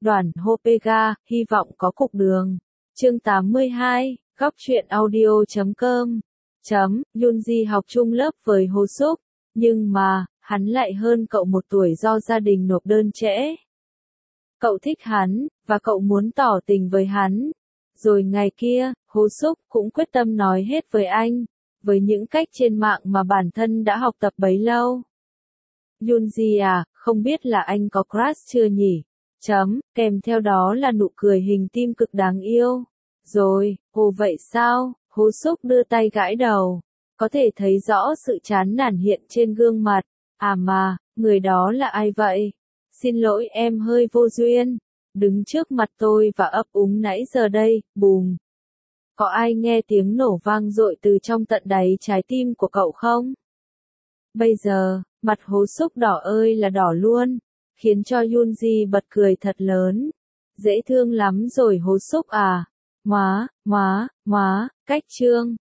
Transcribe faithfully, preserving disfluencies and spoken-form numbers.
Đoàn Hopega, hy vọng có cục đường. Chương tám mươi hai, góc truyện audio chấm com. Chấm, Yoonji học chung lớp với Ho Suk, nhưng mà, hắn lại hơn cậu một tuổi do gia đình nộp đơn trễ. Cậu thích hắn, và cậu muốn tỏ tình với hắn. Rồi ngày kia, Ho Suk cũng quyết tâm nói hết với anh, với những cách trên mạng mà bản thân đã học tập bấy lâu. Yoonji à, không biết là anh có crush chưa nhỉ? Chấm, kèm theo đó là nụ cười hình tim cực đáng yêu. Rồi, ồ vậy sao? Ho Suk đưa tay gãi đầu. Có thể thấy rõ sự chán nản hiện trên gương mặt. À mà, người đó là ai vậy? Xin lỗi em hơi vô duyên. Đứng trước mặt tôi và ấp úng nãy giờ đây, bùm. Có ai nghe tiếng nổ vang dội từ trong tận đáy trái tim của cậu không? Bây giờ, mặt Ho Suk đỏ ơi là đỏ luôn, khiến cho Yoonji bật cười thật lớn. Dễ thương lắm rồi Ho Suk à. Má, má, má, cách trương.